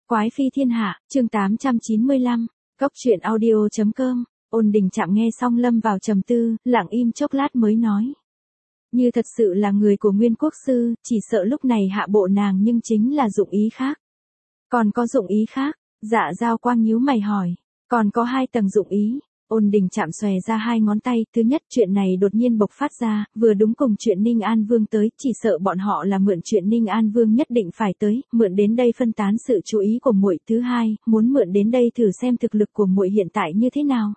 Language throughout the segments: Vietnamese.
Quái phi thiên hạ, chương 895, Cốc truyện audio.com. Ôn Đình Trạm nghe xong lâm vào trầm tư, lặng im chốc lát mới nói. Như thật sự là người của Nguyên Quốc Sư, chỉ sợ lúc này hạ bộ nàng nhưng chính là dụng ý khác. Còn có dụng ý khác? Dạ Giao Quang nhíu mày hỏi. Còn có 2 tầng dụng ý. Ôn Đình Trạm xòe ra 2 ngón tay, thứ nhất chuyện này đột nhiên bộc phát ra, vừa đúng cùng chuyện Ninh An Vương tới, chỉ sợ bọn họ là mượn chuyện Ninh An Vương nhất định phải tới, mượn đến đây phân tán sự chú ý của muội. Thứ hai, muốn mượn đến đây thử xem thực lực của muội hiện tại như thế nào.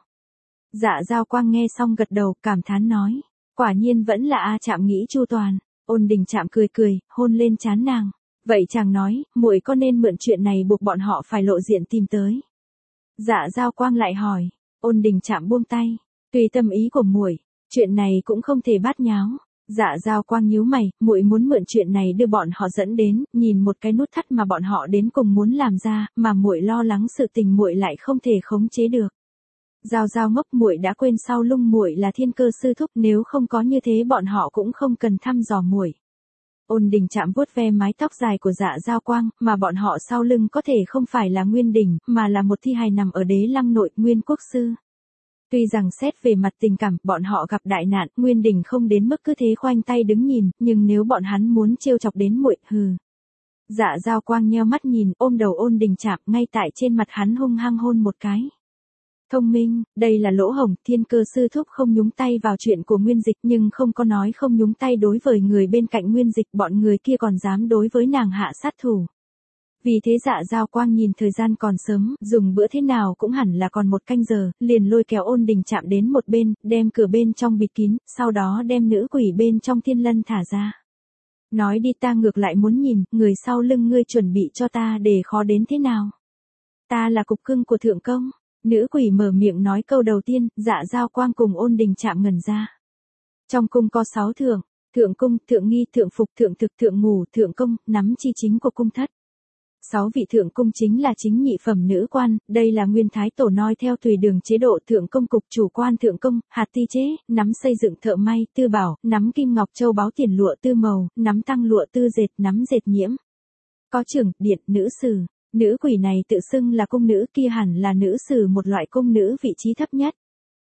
Dạ Giao Quang nghe xong gật đầu, cảm thán nói, quả nhiên vẫn là A Trạm nghĩ chu toàn. Ôn Đình Trạm cười cười, hôn lên trán nàng. Vậy chàng nói, muội có nên mượn chuyện này buộc bọn họ phải lộ diện tìm tới? Dạ Giao Quang lại hỏi. Ôn Đình Trạm buông tay, tùy tâm ý của muội, chuyện này cũng không thể bát nháo. Dạ Giao Quang nhíu mày, muội muốn mượn chuyện này đưa bọn họ dẫn đến, nhìn một cái nút thắt mà bọn họ đến cùng muốn làm ra, mà muội lo lắng sự tình muội lại không thể khống chế được. Giao Giao ngốc, muội đã quên sau lưng muội là Thiên Cơ sư thúc, nếu không có như thế bọn họ cũng không cần thăm dò muội. Ôn Đình Trạm vuốt ve mái tóc dài của Dạ Giao Quang, mà bọn họ sau lưng có thể không phải là Nguyên Đỉnh, mà là một thi hài nằm ở Đế Lăng nội, Nguyên Quốc Sư. Tuy rằng xét về mặt tình cảm, bọn họ gặp đại nạn, Nguyên Đỉnh không đến mức cứ thế khoanh tay đứng nhìn, nhưng nếu bọn hắn muốn trêu chọc đến muội, hừ. Dạ Giao Quang nheo mắt nhìn, ôm đầu Ôn Đình Trạm, ngay tại trên mặt hắn hung hăng hôn một cái. Thông minh, đây là lỗ hổng, Thiên Cơ sư thúc không nhúng tay vào chuyện của Nguyên Dịch, nhưng không có nói không nhúng tay đối với người bên cạnh Nguyên Dịch, bọn người kia còn dám đối với nàng hạ sát thủ. Vì thế Dạ Giao Quang nhìn thời gian còn sớm, dùng bữa thế nào cũng hẳn là còn 1 canh giờ, liền lôi kéo Ôn Đình Trạm đến một bên, đem cửa bên trong bịt kín, sau đó đem nữ quỷ bên trong thiên lân thả ra. Nói đi, ta ngược lại muốn nhìn, người sau lưng ngươi chuẩn bị cho ta để khó đến thế nào. Ta là cục cưng của thượng công. Nữ quỷ mở miệng nói câu đầu tiên, Dạ Giao Quang cùng Ôn Đình Trạm ngẩn ra. Trong cung có 6 thượng, thượng cung, thượng nghi, thượng phục, thượng thực, thượng ngủ, thượng công, nắm chi chính của cung thất. 6 vị thượng cung chính là chính nhị phẩm nữ quan, đây là Nguyên Thái Tổ noi theo tùy đường chế độ thượng công cục chủ quan thượng công, hạt ti chế, nắm xây dựng thợ may, tư bảo, nắm kim ngọc châu báu tiền lụa tư màu, nắm tăng lụa tư dệt, nắm dệt nhiễm. Có trưởng, điện, nữ sử. Nữ quỷ này tự xưng là cung nữ, kia hẳn là nữ sử, một loại cung nữ vị trí thấp nhất.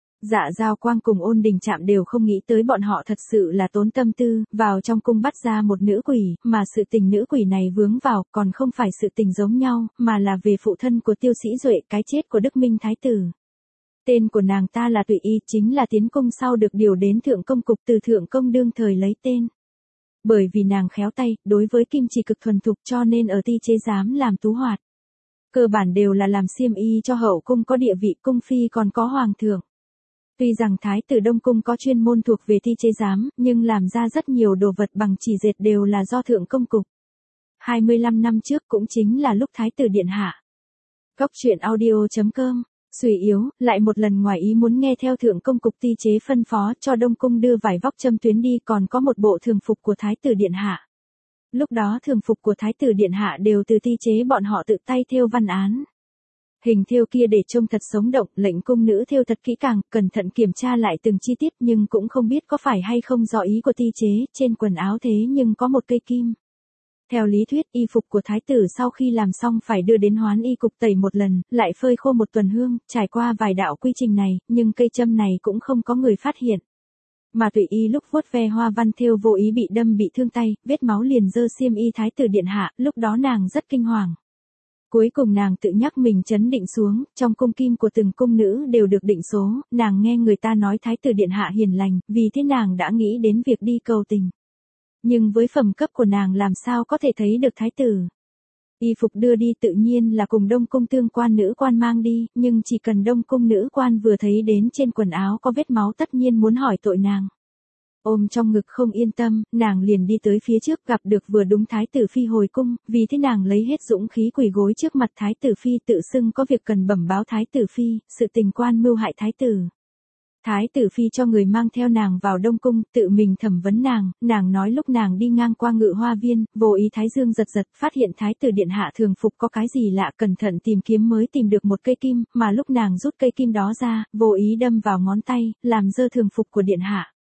Dạ Giao Quang cùng Ôn Đình Trạm đều không nghĩ tới bọn họ thật sự là tốn tâm tư, vào trong cung bắt ra một nữ quỷ, mà sự tình nữ quỷ này vướng vào, còn không phải sự tình giống nhau, mà là về phụ thân của Tiêu Sĩ Duệ, cái chết của Đức Minh Thái Tử. Tên của nàng ta là Tùy Y, chính là tiến cung sau được điều đến thượng công cục từ thượng công đương thời lấy tên. Bởi vì nàng khéo tay, đối với kim chỉ cực thuần thục cho nên ở ti chế giám làm tú hoạt. Cơ bản đều là làm xiêm y cho hậu cung có địa vị, cung phi còn có hoàng thượng. Tuy rằng Thái tử Đông Cung có chuyên môn thuộc về ti chế giám, nhưng làm ra rất nhiều đồ vật bằng chỉ dệt đều là do thượng công cục. 25 năm trước cũng chính là lúc Thái tử điện hạ. Cốc truyện audio.com. Suy yếu, lại một lần ngoài ý muốn nghe theo thượng công cục ti chế phân phó cho Đông Cung đưa vải vóc châm tuyến đi, còn có một bộ thường phục của Thái tử điện hạ. Lúc đó thường phục của Thái tử điện hạ đều từ ti chế bọn họ tự tay thêu văn án. Hình thêu kia để trông thật sống động, lệnh cung nữ thêu thật kỹ càng, cẩn thận kiểm tra lại từng chi tiết, nhưng cũng không biết có phải hay không do ý của ti chế, trên quần áo thế nhưng có một cây kim. Theo lý thuyết, y phục của thái tử sau khi làm xong phải đưa đến hoán y cục tẩy một lần, lại phơi khô 1 tuần hương, trải qua vài đạo quy trình này, nhưng cây châm này cũng không có người phát hiện. Mà Tùy Y lúc vuốt ve hoa văn thêu vô ý bị đâm bị thương tay, vết máu liền dơ xiêm y thái tử điện hạ, lúc đó nàng rất kinh hoàng. Cuối cùng nàng tự nhắc mình trấn định xuống, trong cung kim của từng cung nữ đều được định số, nàng nghe người ta nói thái tử điện hạ hiền lành, vì thế nàng đã nghĩ đến việc đi cầu tình. Nhưng với phẩm cấp của nàng làm sao có thể thấy được thái tử. Y phục đưa đi tự nhiên là cùng Đông Cung tương quan nữ quan mang đi, nhưng chỉ cần Đông Cung nữ quan vừa thấy đến trên quần áo có vết máu tất nhiên muốn hỏi tội nàng. Ôm trong ngực không yên tâm, nàng liền đi tới phía trước, gặp được vừa đúng Thái tử Phi hồi cung, vì thế nàng lấy hết dũng khí quỳ gối trước mặt Thái tử Phi, tự xưng có việc cần bẩm báo Thái tử Phi, sự tình quan mưu hại Thái tử. Thái tử Phi cho người mang theo nàng vào Đông Cung, tự mình thẩm vấn nàng nói lúc nàng đi ngang qua Ngự Hoa Viên, vô ý thái dương giật giật, phát hiện Thái tử điện hạ thường phục có cái gì lạ, cẩn thận tìm kiếm mới tìm được một cây kim, mà lúc nàng rút cây kim đó ra, vô ý đâm vào ngón tay, làm dơ thường phục của điện hạ.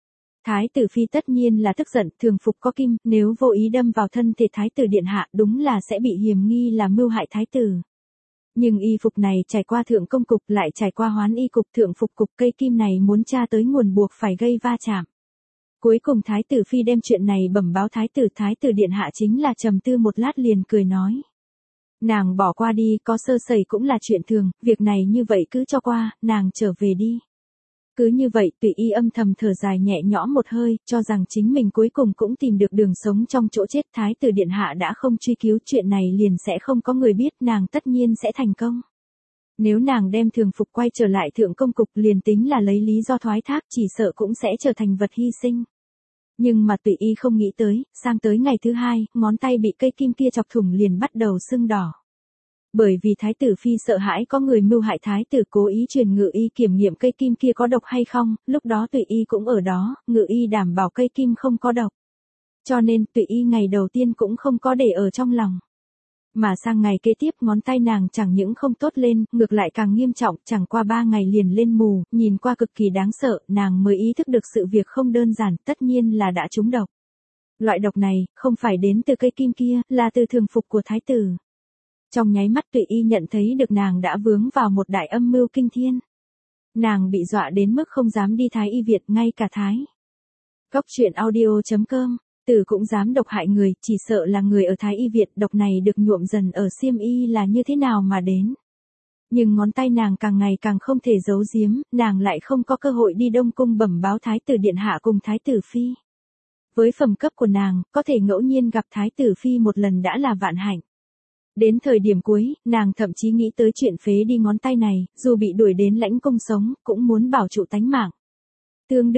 Thái tử phi tất nhiên là tức giận, thường phục có kim, nếu vô ý đâm vào thân thể thái tử điện hạ, đúng là sẽ bị hiềm nghi là mưu hại thái tử. Nhưng y phục này trải qua thượng công cục lại trải qua hoán y cục, thượng phục cục, cây kim này muốn tra tới nguồn buộc phải gây va chạm. Cuối cùng thái tử phi đem chuyện này bẩm báo thái tử điện hạ chính là trầm tư một lát liền cười nói. Nàng bỏ qua đi, có sơ sẩy cũng là chuyện thường, việc này như vậy cứ cho qua, nàng trở về đi. Cứ như vậy Tùy Y âm thầm thở dài nhẹ nhõm một hơi, cho rằng chính mình cuối cùng cũng tìm được đường sống trong chỗ chết. Thái tử điện hạ đã không truy cứu chuyện này liền sẽ không có người biết, nàng tất nhiên sẽ thành công. Nếu nàng đem thường phục quay trở lại thượng công cục liền tính là lấy lý do thoái thác chỉ sợ cũng sẽ trở thành vật hy sinh. Nhưng mà Tùy Y không nghĩ tới, sang tới ngày thứ hai, ngón tay bị cây kim kia chọc thủng liền bắt đầu sưng đỏ. Bởi vì thái tử phi sợ hãi có người mưu hại thái tử cố ý truyền Ngự Y kiểm nghiệm cây kim kia có độc hay không, lúc đó Tùy Y cũng ở đó, Ngự Y đảm bảo cây kim không có độc. Cho nên Tùy Y ngày đầu tiên cũng không có để ở trong lòng. Mà sang ngày kế tiếp ngón tay nàng chẳng những không tốt lên, ngược lại càng nghiêm trọng, chẳng qua 3 ngày liền lên mù, nhìn qua cực kỳ đáng sợ, nàng mới ý thức được sự việc không đơn giản, tất nhiên là đã trúng độc. Loại độc này, không phải đến từ cây kim kia, là từ thường phục của thái tử. Trong nháy mắt Tùy Y nhận thấy được nàng đã vướng vào một đại âm mưu kinh thiên. Nàng bị dọa đến mức không dám đi Thái Y Viện, ngay cả Thái. Góc truyện audio.com, Tử cũng dám độc hại người, chỉ sợ là người ở Thái Y Viện, độc này được nhuộm dần ở xiêm y là như thế nào mà đến. Nhưng ngón tay nàng càng ngày càng không thể giấu giếm, nàng lại không có cơ hội đi Đông Cung bẩm báo Thái tử điện hạ cùng Thái tử phi. Với phẩm cấp của nàng, có thể ngẫu nhiên gặp Thái tử phi một lần đã là vạn hạnh. Đến thời điểm cuối, nàng thậm chí nghĩ tới chuyện phế đi ngón tay này, dù bị đuổi đến lãnh cung sống, cũng muốn bảo trụ tánh mạng. Tương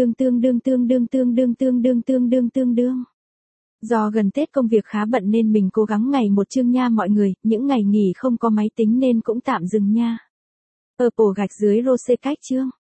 đương. Do gần Tết công việc khá bận nên mình cố gắng ngày một chương nha mọi người, những ngày nghỉ không có máy tính nên cũng tạm dừng nha. Ở cổ gạch dưới rose cách chương.